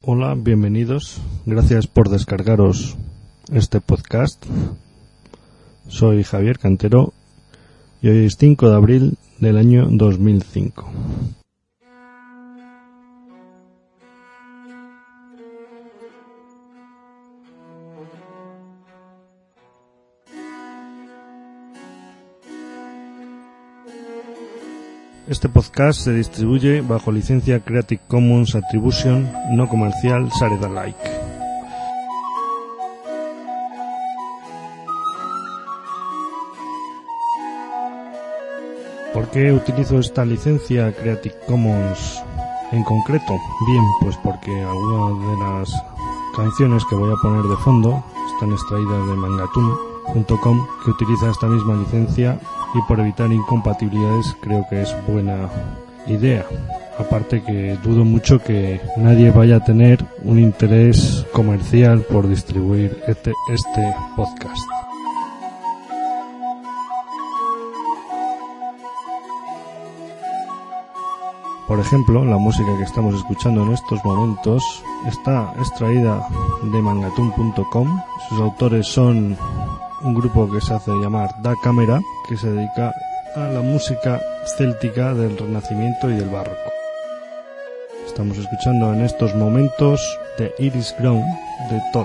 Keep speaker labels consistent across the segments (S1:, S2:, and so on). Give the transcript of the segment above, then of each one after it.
S1: Hola, bienvenidos. Gracias por descargaros este podcast. Soy Javier Cantero y hoy es 5 de abril del año 2005. Este podcast se distribuye bajo licencia Creative Commons Attribution no comercial Share Alike. ¿Por qué utilizo esta licencia Creative Commons en concreto? Bien, pues porque algunas de las canciones que voy a poner de fondo están extraídas de Mangatune.com, que utiliza esta misma licencia, y por evitar incompatibilidades creo que es buena idea. Aparte que dudo mucho que nadie vaya a tener un interés comercial por distribuir este podcast. Por ejemplo, la música que estamos escuchando en estos momentos está extraída de Mangatune.com. Sus autores son un grupo que se hace llamar Da Camera, que se dedica a la música céltica del Renacimiento y del Barroco. Estamos escuchando en estos momentos The Iris Ground de Tole.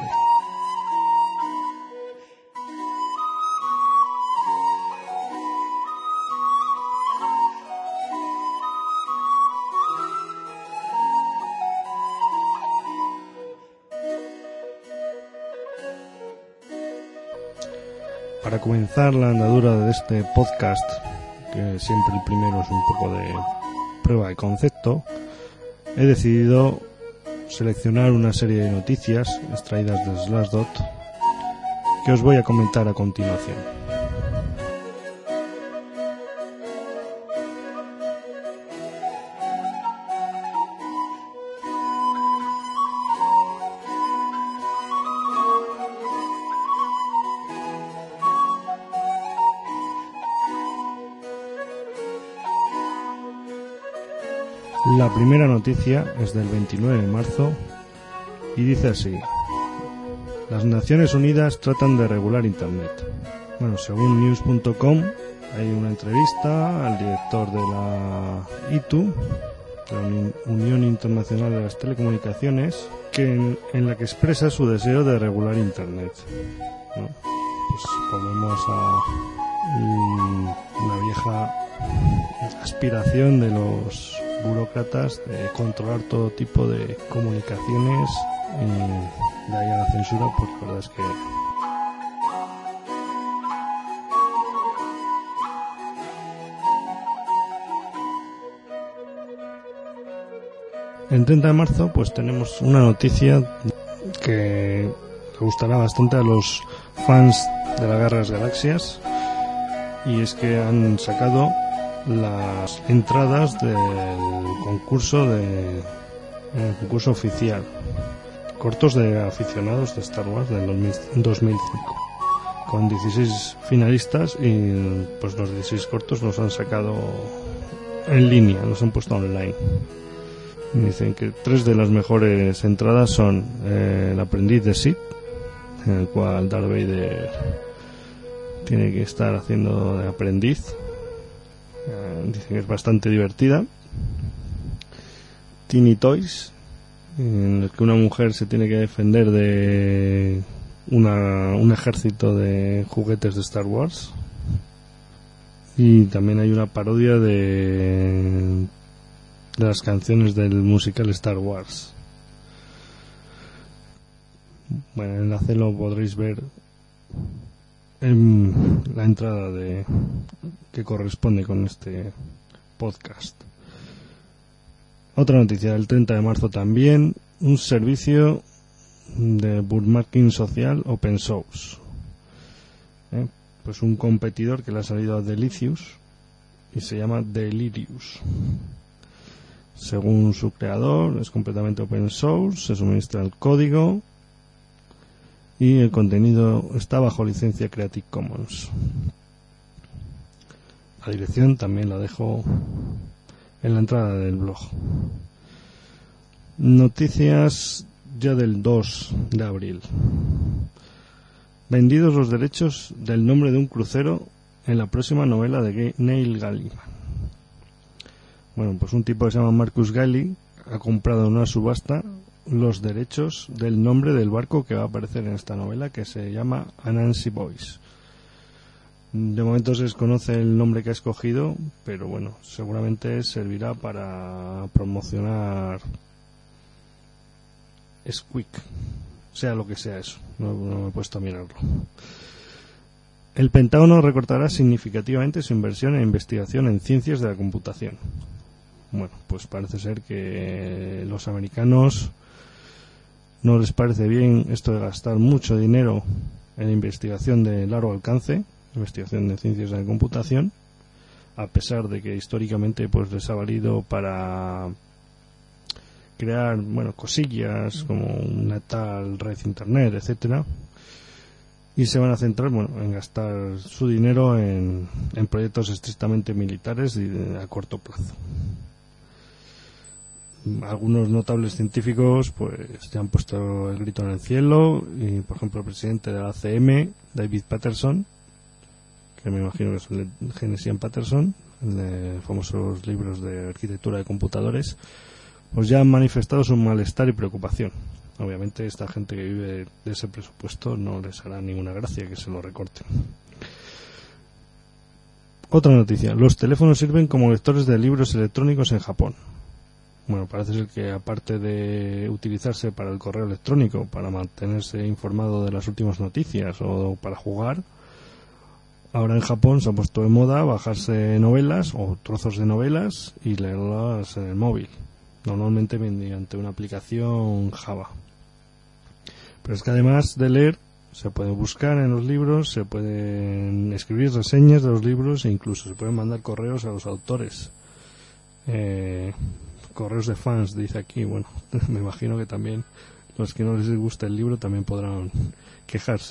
S1: Para comenzar la andadura de este podcast, que siempre el primero es un poco de prueba de concepto, he decidido seleccionar una serie de noticias extraídas de Slashdot que os voy a comentar a continuación. La primera noticia es del 29 de marzo y dice así: las Naciones Unidas tratan de regular Internet. Bueno, según news.com hay una entrevista al director de la ITU, la Unión Internacional de las Telecomunicaciones, en la que expresa su deseo de regular Internet. ¿No? Pues volvemos a una vieja aspiración de los burócratas de controlar todo tipo de comunicaciones, y de ahí a la censura, pues la verdad es que el 30 de marzo pues tenemos una noticia que le gustará bastante a los fans de la Guerra de las Galaxias, y es que han sacado las entradas del concurso oficial, cortos de aficionados de Star Wars del 2005, con 16 finalistas, y pues los 16 cortos los han sacado en línea, los han puesto online. Y dicen que 3 de las mejores entradas son el aprendiz de Sith, en el cual Darth Vader tiene que estar haciendo de aprendiz. Dicen que es bastante divertida. Teeny Toys, en el que una mujer se tiene que defender de un ejército de juguetes de Star Wars. Y también hay una parodia de las canciones del musical Star Wars. Bueno, el enlace lo podréis ver en la entrada que corresponde con este podcast. Otra noticia del 30 de marzo también: un servicio de bookmarking social open source. Pues un competidor que le ha salido a Delicious y se llama Delirious. Según su creador, es completamente open source, se suministra el código y el contenido está bajo licencia Creative Commons. La dirección también la dejo en la entrada del blog. Noticias ya del 2 de abril. Vendidos los derechos del nombre de un crucero en la próxima novela de Neil Gaiman. Bueno, pues un tipo que se llama Marcus Gailey ha comprado en una subasta los derechos del nombre del barco que va a aparecer en esta novela, que se llama Anansi Boys. De momento se desconoce el nombre que ha escogido, pero bueno, seguramente servirá para promocionar Squeak, sea lo que sea eso, no me he puesto a mirarlo. El Pentágono recortará significativamente su inversión en investigación en ciencias de la computación. Bueno, pues parece ser que los americanos no les parece bien esto de gastar mucho dinero en investigación de largo alcance, investigación de ciencias de la computación, a pesar de que históricamente pues les ha valido para crear, bueno, cosillas como una tal red internet, etcétera, y se van a centrar, bueno, en gastar su dinero en proyectos estrictamente militares y a corto plazo. Algunos notables científicos pues ya han puesto el grito en el cielo, y por ejemplo el presidente de la ACM, David Patterson, que me imagino que es el de Genesian Patterson, el de famosos libros de arquitectura de computadores, pues ya han manifestado su malestar y preocupación. Obviamente esta gente que vive de ese presupuesto no les hará ninguna gracia que se lo recorten. Otra noticia: los teléfonos sirven como lectores de libros electrónicos en Japón. Bueno, parece ser que aparte de utilizarse para el correo electrónico, para mantenerse informado de las últimas noticias o para jugar, ahora en Japón se ha puesto de moda bajarse novelas o trozos de novelas y leerlas en el móvil, normalmente mediante una aplicación Java. Pero es que además de leer, se puede buscar en los libros, se pueden escribir reseñas de los libros e incluso se pueden mandar correos a los autores. Correos de fans, dice aquí. Bueno, me imagino que también los que no les gusta el libro también podrán quejarse.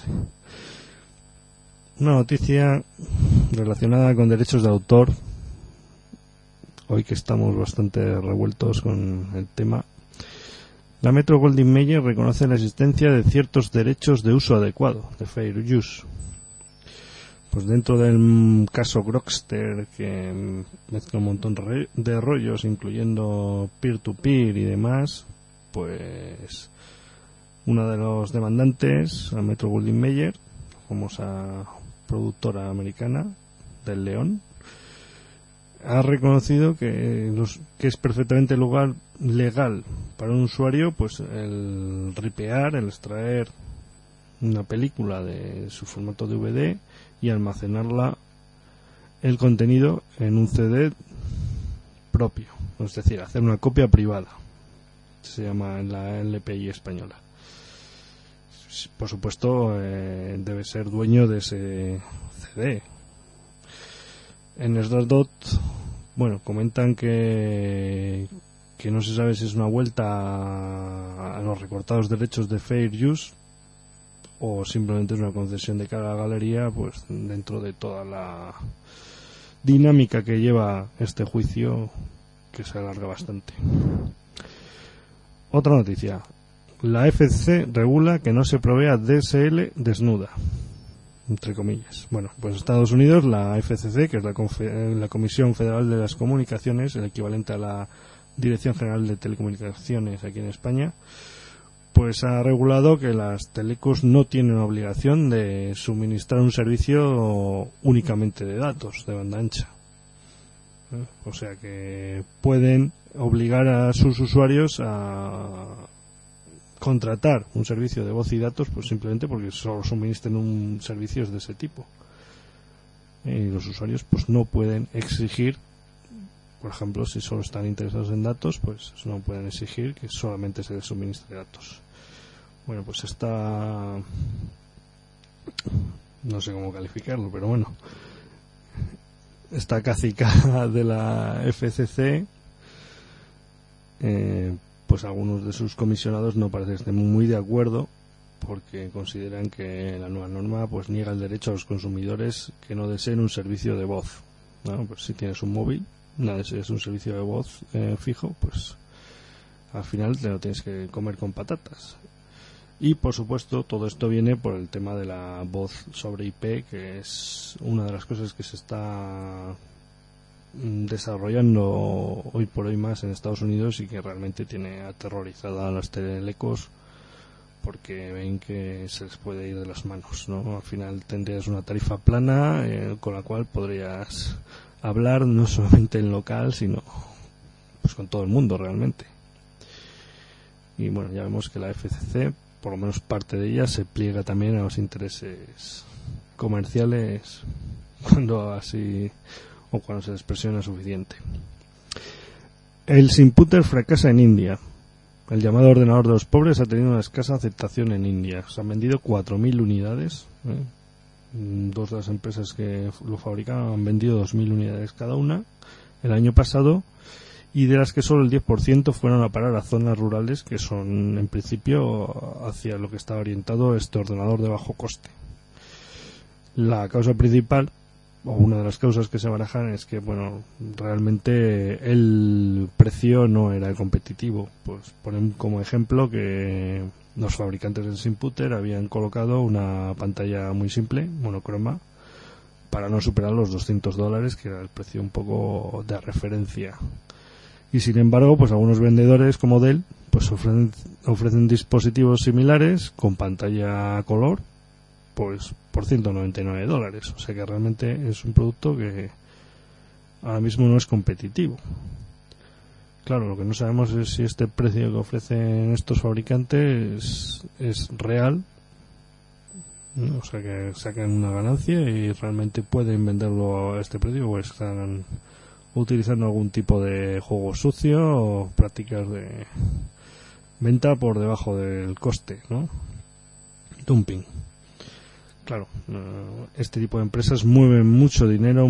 S1: Una noticia relacionada con derechos de autor, hoy que estamos bastante revueltos con el tema. La Metro Goldwyn Mayer reconoce la existencia de ciertos derechos de uso adecuado, de fair use. Pues dentro del caso Grokster, que mezcla un montón de rollos, incluyendo peer-to-peer y demás, pues una de los demandantes, la Metro Goldwyn Mayer, famosa productora americana del León, ha reconocido que es perfectamente legal para un usuario pues el ripear, el extraer una película de su formato DVD y almacenarla, el contenido, en un CD propio, es decir, hacer una copia privada, se llama en la LPI española. Por supuesto, debe ser dueño de ese CD. En Slashdot, bueno, comentan que no se sabe si es una vuelta a los recortados derechos de fair use o simplemente es una concesión de cara a la galería, pues dentro de toda la dinámica que lleva este juicio, que se alarga bastante. Otra noticia: la FCC regula que no se provea DSL desnuda, entre comillas. Bueno, pues Estados Unidos, la FCC, que es la Comisión Federal de las Comunicaciones, el equivalente a la Dirección General de Telecomunicaciones aquí en España, pues ha regulado que las telecos no tienen obligación de suministrar un servicio únicamente de datos de banda ancha. O sea que pueden obligar a sus usuarios a contratar un servicio de voz y datos, pues simplemente porque solo suministren un servicio de ese tipo. Y los usuarios pues no pueden exigir, por ejemplo, si solo están interesados en datos, pues no pueden exigir que solamente se les suministre datos. Bueno, pues esta, no sé cómo calificarlo, pero bueno, esta cacica de la FCC, pues algunos de sus comisionados no parecen estar muy de acuerdo, porque consideran que la nueva norma pues niega el derecho a los consumidores que no deseen un servicio de voz, ¿no? Pues si tienes un móvil, no desees un servicio de voz fijo, pues al final te lo tienes que comer con patatas. Y por supuesto todo esto viene por el tema de la voz sobre IP, que es una de las cosas que se está desarrollando hoy por hoy más en Estados Unidos y que realmente tiene aterrorizada a las telecos, porque ven que se les puede ir de las manos, ¿no? Al final tendrías una tarifa plana con la cual podrías hablar no solamente en local, sino pues con todo el mundo realmente. Y bueno, ya vemos que la FCC, por lo menos parte de ella, se pliega también a los intereses comerciales cuando así o cuando se les presiona suficiente. El Simputer fracasa en India. El llamado ordenador de los pobres ha tenido una escasa aceptación en India. Se han vendido 4.000 unidades. Dos de las empresas que lo fabricaban han vendido 2.000 unidades cada una el año pasado, y de las que solo el 10% fueron a parar a zonas rurales, que son en principio hacia lo que está orientado este ordenador de bajo coste. La causa principal, o una de las causas que se barajan, es que bueno, realmente el precio no era competitivo. Pues ponen como ejemplo que los fabricantes del Simputer habían colocado una pantalla muy simple, monocroma, para no superar los $200, que era el precio un poco de referencia. Y sin embargo, pues algunos vendedores como Dell pues ofrecen dispositivos similares con pantalla a color pues por $199. O sea que realmente es un producto que ahora mismo no es competitivo. Claro, lo que no sabemos es si este precio que ofrecen estos fabricantes es real, ¿no? O sea que sacan una ganancia y realmente pueden venderlo a este precio, o están utilizando algún tipo de juego sucio o prácticas de venta por debajo del coste, ¿no? Dumping. Claro, este tipo de empresas mueven mucho dinero,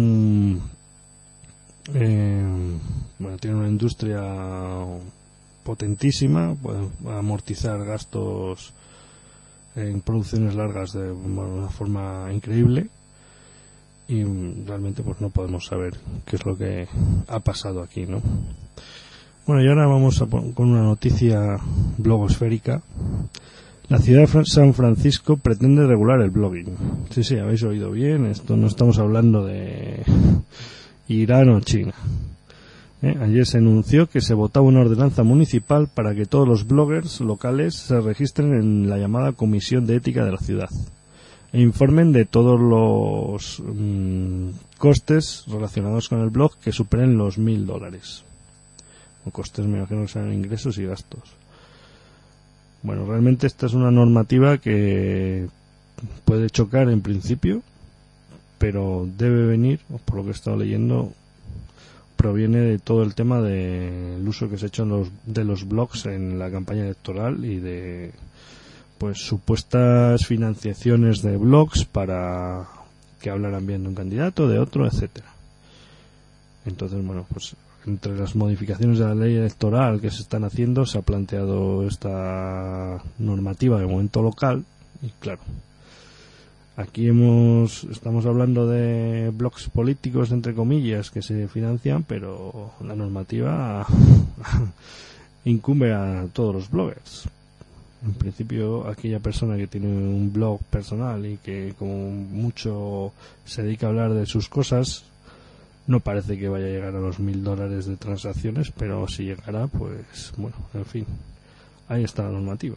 S1: tienen una industria potentísima, pueden amortizar gastos en producciones largas de una forma increíble. Y realmente pues no podemos saber qué es lo que ha pasado aquí, ¿no? Bueno, y ahora vamos con una noticia blogosférica. La ciudad de San Francisco pretende regular el blogging. Sí, habéis oído bien. Esto no estamos hablando de Irán o China. Ayer se anunció que se votaba una ordenanza municipal para que todos los bloggers locales se registren en la llamada Comisión de Ética de la ciudad e informen de todos los costes relacionados con el blog que superen los $1.000. O costes, me imagino que sean ingresos y gastos. Bueno, realmente esta es una normativa que puede chocar en principio, pero debe venir, por lo que he estado leyendo, proviene de todo el tema del uso que se ha hecho de los blogs en la campaña electoral y de pues supuestas financiaciones de blogs para que hablaran bien de un candidato, de otro, etcétera. Entonces, bueno, pues entre las modificaciones de la ley electoral que se están haciendo se ha planteado esta normativa de momento local y claro, aquí estamos hablando de blogs políticos entre comillas que se financian, pero la normativa incumbe a todos los bloggers. En principio, aquella persona que tiene un blog personal y que como mucho se dedica a hablar de sus cosas, no parece que vaya a llegar a los $1.000 de transacciones, pero si llegara, pues bueno, en fin, ahí está la normativa.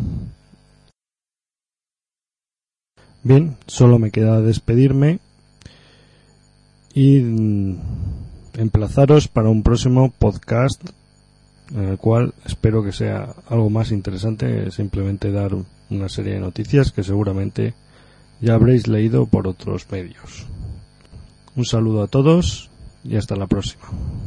S1: Bien, solo me queda despedirme y emplazaros para un próximo podcast en el cual espero que sea algo más interesante, simplemente dar una serie de noticias que seguramente ya habréis leído por otros medios. Un saludo a todos y hasta la próxima.